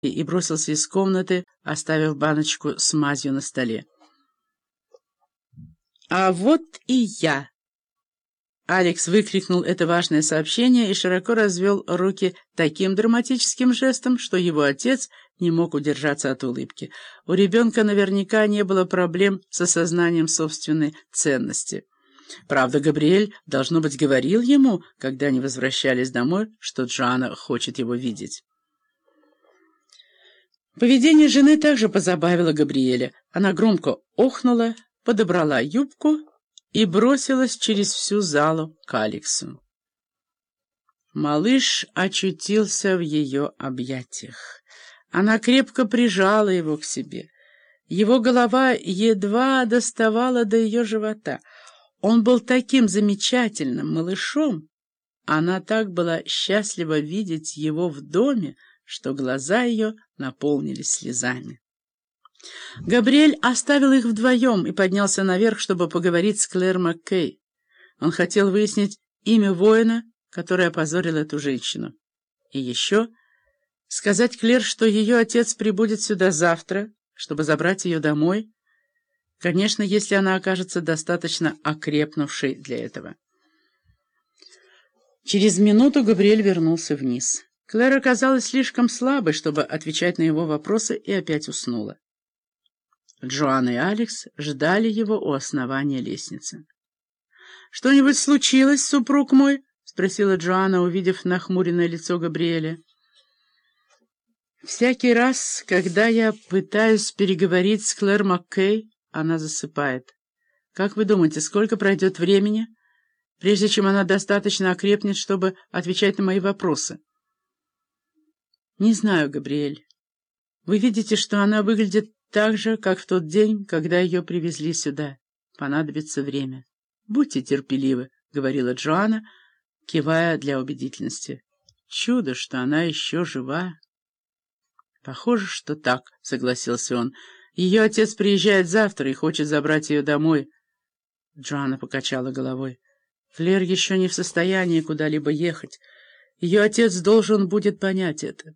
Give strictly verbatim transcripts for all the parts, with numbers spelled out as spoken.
и бросился из комнаты, оставив баночку с мазью на столе. «А вот и я!» Алекс выкрикнул это важное сообщение и широко развел руки таким драматическим жестом, что его отец не мог удержаться от улыбки. У ребенка наверняка не было проблем с осознанием собственной ценности. Правда, Габриэль, должно быть, говорил ему, когда они возвращались домой, что Джоанна хочет его видеть. Поведение жены также позабавило Габриэля. Она громко охнула, подобрала юбку и бросилась через всю залу к Алексу. Малыш очутился в ее объятиях. Она крепко прижала его к себе. Его голова едва доставала до ее живота. Он был таким замечательным малышом. Она так была счастлива видеть его в доме, что глаза ее наполнились слезами. Габриэль оставил их вдвоем и поднялся наверх, чтобы поговорить с Клэр Маккей. Он хотел выяснить имя воина, который опозорил эту женщину. И еще сказать Клэр, что ее отец прибудет сюда завтра, чтобы забрать ее домой, конечно, если она окажется достаточно окрепнувшей для этого. Через минуту Габриэль вернулся вниз. Клэр оказалась слишком слабой, чтобы отвечать на его вопросы, и опять уснула. Джоанна и Алекс ждали его у основания лестницы. «Что-нибудь случилось, супруг мой?» — спросила Джоанна, увидев нахмуренное лицо Габриэля. «Всякий раз, когда я пытаюсь переговорить с Клэр Маккей, она засыпает. Как вы думаете, сколько пройдет времени, прежде чем она достаточно окрепнет, чтобы отвечать на мои вопросы?» «Не знаю, Габриэль. Вы видите, что она выглядит так же, как в тот день, когда ее привезли сюда. Понадобится время. Будьте терпеливы», — говорила Джоанна, кивая для убедительности. «Чудо, что она еще жива». «Похоже, что так», — согласился он. «Ее отец приезжает завтра и хочет забрать ее домой». Джоанна покачала головой. «Клэр еще не в состоянии куда-либо ехать. Ее отец должен будет понять это».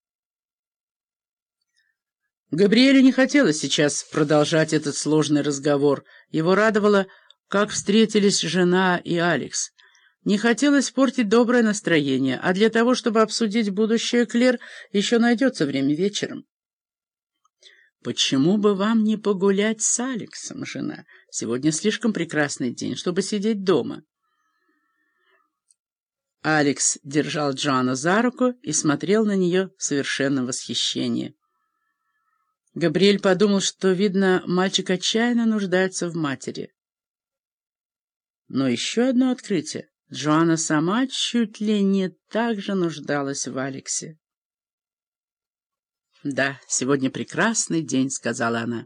Габриэлю не хотелось сейчас продолжать этот сложный разговор. Его радовало, как встретились жена и Алекс. Не хотелось портить доброе настроение, а для того, чтобы обсудить будущее Клэр, еще найдется время вечером. «Почему бы вам не погулять с Алексом, жена? Сегодня слишком прекрасный день, чтобы сидеть дома». Алекс держал Джоанну за руку и смотрел на нее в совершенном восхищении. Габриэль подумал, что, видно, мальчик отчаянно нуждается в матери. Но еще одно открытие. Джоанна сама чуть ли не так же нуждалась в Алексе. «Да, сегодня прекрасный день», — сказала она.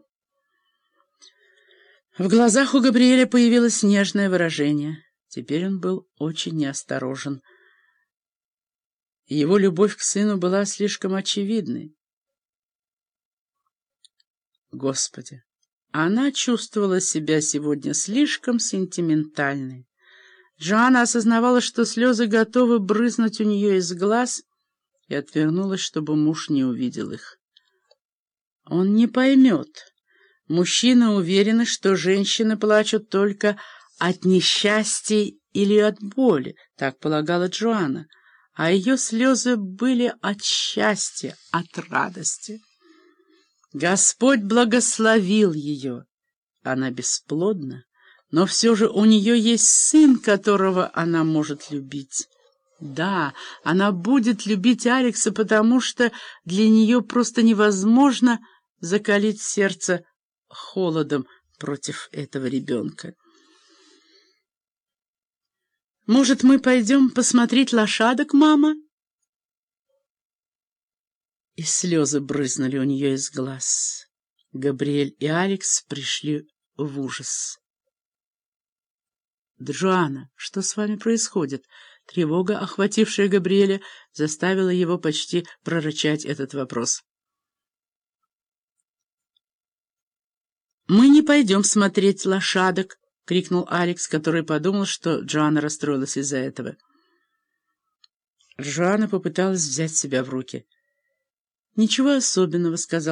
В глазах у Габриэля появилось нежное выражение. Теперь он был очень неосторожен. Его любовь к сыну была слишком очевидной. Господи, она чувствовала себя сегодня слишком сентиментальной. Джоанна осознавала, что слезы готовы брызнуть у нее из глаз, и отвернулась, чтобы муж не увидел их. Он не поймет. Мужчины уверены, что женщины плачут только от несчастья или от боли, так полагала Джоанна, а ее слезы были от счастья, от радости. Господь благословил ее. Она бесплодна, но все же у нее есть сын, которого она может любить. Да, она будет любить Алекса, потому что для нее просто невозможно закалить сердце холодом против этого ребенка. «Может, мы пойдем посмотреть лошадок, мама?» И слезы брызнули у нее из глаз. Габриэль и Алекс пришли в ужас. «Джоанна, что с вами происходит?» Тревога, охватившая Габриэля, заставила его почти прорычать этот вопрос. «Мы не пойдем смотреть лошадок!» — крикнул Алекс, который подумал, что Джоанна расстроилась из-за этого. Джоанна попыталась взять себя в руки. «Ничего особенного», — сказал